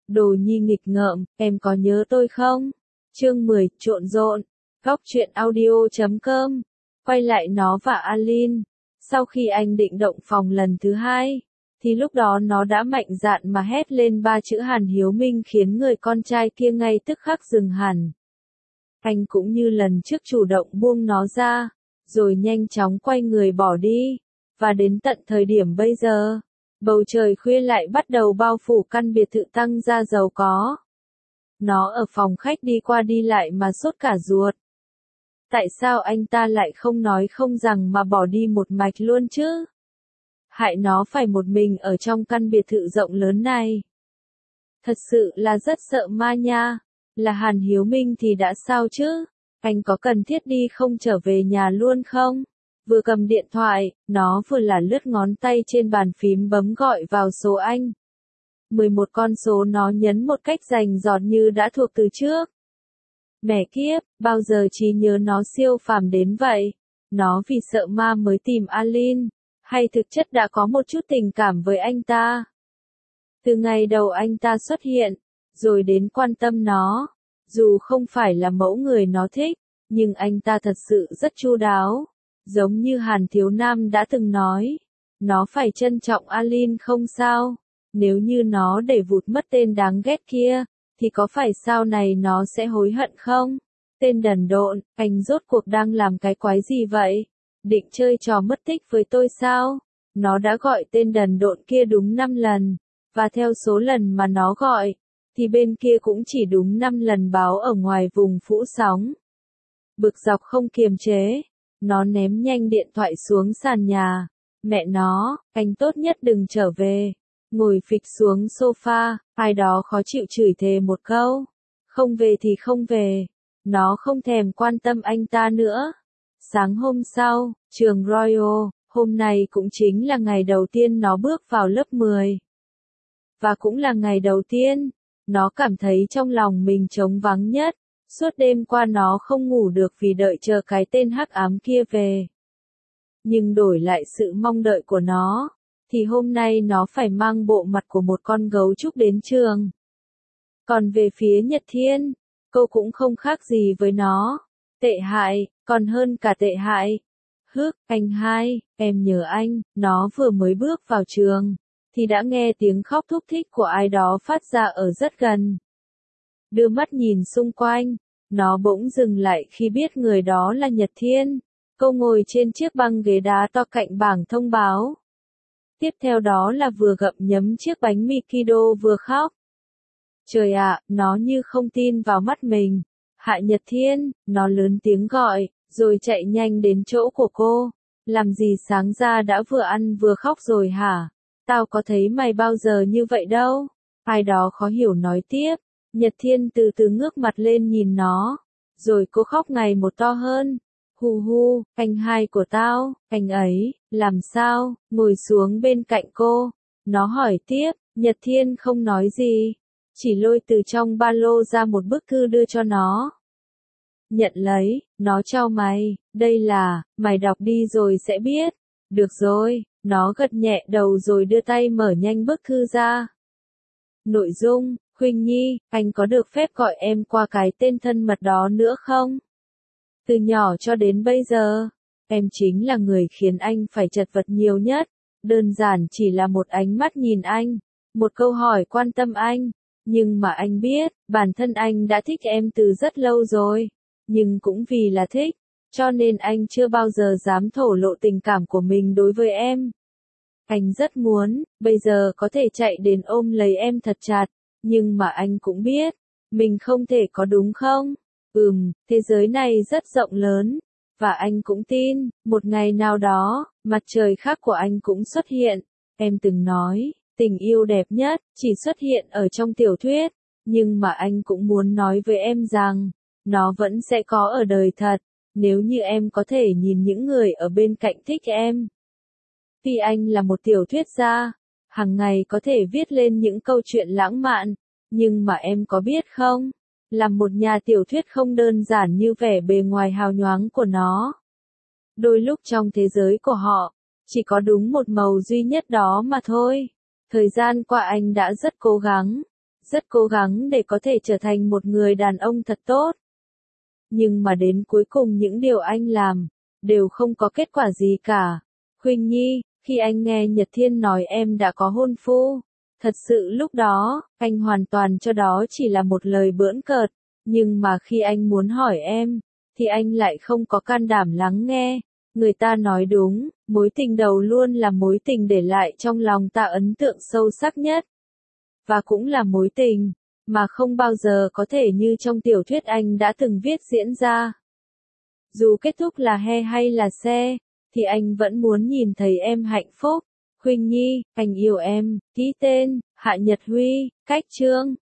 Đồ nhi nghịch ngợm, em có nhớ tôi không? Chương 10, trộn rộn. Góc truyện audio.com. Quay lại nó và Alin. Sau khi anh định động phòng lần thứ hai, thì lúc đó nó đã mạnh dạn mà hét lên 3 chữ Hàn Hiếu Minh khiến người con trai kia ngay tức khắc dừng hẳn. Anh cũng như lần trước chủ động buông nó ra, rồi nhanh chóng quay người bỏ đi. Và đến tận thời điểm bây giờ, bầu trời khuya lại bắt đầu bao phủ căn biệt thự tăng gia giàu có. Nó ở phòng khách đi qua đi lại mà sốt cả ruột. Tại sao anh ta lại không nói không rằng mà bỏ đi một mạch luôn chứ? Hại nó phải một mình ở trong căn biệt thự rộng lớn này. Thật sự là rất sợ ma nha. Là Hàn Hiếu Minh thì đã sao chứ? Anh có cần thiết đi không trở về nhà luôn không? Vừa cầm điện thoại, nó vừa là lướt ngón tay trên bàn phím bấm gọi vào số anh. 11 con số nó nhấn một cách rành rọt như đã thuộc từ trước. Mẹ kiếp, bao giờ trí nhớ nó siêu phàm đến vậy? Nó vì sợ ma mới tìm Alin, hay thực chất đã có một chút tình cảm với anh ta? Từ ngày đầu anh ta xuất hiện, rồi đến quan tâm nó, dù không phải là mẫu người nó thích, nhưng anh ta thật sự rất chu đáo. Giống như Hàn Thiếu Nam đã từng nói, nó phải trân trọng Alin không sao, nếu như nó để vụt mất tên đáng ghét kia, thì có phải sau này nó sẽ hối hận không? Tên đần độn, anh rốt cuộc đang làm cái quái gì vậy? Định chơi trò mất tích với tôi sao? Nó đã gọi tên đần độn kia đúng 5 lần, và theo số lần mà nó gọi, thì bên kia cũng chỉ đúng 5 lần báo ở ngoài vùng phủ sóng. Bực dọc không kiềm chế, nó ném nhanh điện thoại xuống sàn nhà. Mẹ nó, anh tốt nhất đừng trở về. Ngồi phịch xuống sofa, ai đó khó chịu chửi thề một câu. Không về thì không về. Nó không thèm quan tâm anh ta nữa. Sáng hôm sau, trường Royal, hôm nay cũng chính là ngày đầu tiên nó bước vào lớp 10. Và cũng là ngày đầu tiên, nó cảm thấy trong lòng mình trống vắng nhất. Suốt đêm qua nó không ngủ được vì đợi chờ cái tên hắc ám kia về. Nhưng đổi lại sự mong đợi của nó, thì hôm nay nó phải mang bộ mặt của một con gấu trúc đến trường. Còn về phía Nhật Thiên, cô cũng không khác gì với nó. Tệ hại, còn hơn cả tệ hại. Anh hai, em nhớ anh. Nó vừa mới bước vào trường, thì đã nghe tiếng khóc thúc thích của ai đó phát ra ở rất gần. Đưa mắt nhìn xung quanh, nó bỗng dừng lại khi biết người đó là Nhật Thiên. Cô ngồi trên chiếc băng ghế đá to cạnh bảng thông báo. Tiếp theo đó là vừa gặm nhấm chiếc bánh mì Kido vừa khóc. Trời ạ, nó như không tin vào mắt mình. Hạ Nhật Thiên, nó lớn tiếng gọi, rồi chạy nhanh đến chỗ của cô. Làm gì sáng ra đã vừa ăn vừa khóc rồi hả? Tao có thấy mày bao giờ như vậy đâu. Ai đó khó hiểu nói tiếp. Nhật Thiên từ từ ngước mặt lên nhìn nó. Rồi cô khóc ngày một to hơn. Hu hu, anh hai của tao, anh ấy, làm sao? Ngồi xuống bên cạnh cô. Nó hỏi tiếp, Nhật Thiên không nói gì. Chỉ lôi từ trong ba lô ra một bức thư đưa cho nó. Nhận lấy, nó trao mày, đây là, mày đọc đi rồi sẽ biết. Được rồi, nó gật nhẹ đầu rồi đưa tay mở nhanh bức thư ra. Nội dung, Khuynh Nhi, anh có được phép gọi em qua cái tên thân mật đó nữa không? Từ nhỏ cho đến bây giờ, em chính là người khiến anh phải chật vật nhiều nhất. Đơn giản chỉ là một ánh mắt nhìn anh, một câu hỏi quan tâm anh. Nhưng mà anh biết, bản thân anh đã thích em từ rất lâu rồi. Nhưng cũng vì là thích, cho nên anh chưa bao giờ dám thổ lộ tình cảm của mình đối với em. Anh rất muốn, bây giờ có thể chạy đến ôm lấy em thật chặt. Nhưng mà anh cũng biết, mình không thể có đúng không? Thế giới này rất rộng lớn. Và anh cũng tin, một ngày nào đó, mặt trời khác của anh cũng xuất hiện. Em từng nói, tình yêu đẹp nhất, chỉ xuất hiện ở trong tiểu thuyết. Nhưng mà anh cũng muốn nói với em rằng, nó vẫn sẽ có ở đời thật, nếu như em có thể nhìn những người ở bên cạnh thích em. Vì anh là một tiểu thuyết gia, hàng ngày có thể viết lên những câu chuyện lãng mạn, nhưng mà em có biết không? Làm một nhà tiểu thuyết không đơn giản như vẻ bề ngoài hào nhoáng của nó. Đôi lúc trong thế giới của họ, chỉ có đúng một màu duy nhất đó mà thôi. Thời gian qua anh đã rất cố gắng, rất cố gắng để có thể trở thành một người đàn ông thật tốt. Nhưng mà đến cuối cùng những điều anh làm, đều không có kết quả gì cả. Khuynh Nhi, khi anh nghe Nhật Thiên nói em đã có hôn phu, thật sự lúc đó, anh hoàn toàn cho đó chỉ là một lời bỡn cợt, nhưng mà khi anh muốn hỏi em, thì anh lại không có can đảm lắng nghe. Người ta nói đúng, mối tình đầu luôn là mối tình để lại trong lòng ta ấn tượng sâu sắc nhất. Và cũng là mối tình, mà không bao giờ có thể như trong tiểu thuyết anh đã từng viết diễn ra. Dù kết thúc là he hay là xe, thì anh vẫn muốn nhìn thấy em hạnh phúc. Khuynh Nhi, anh yêu em, ký tên, Hạ Nhật Huy, cách chương.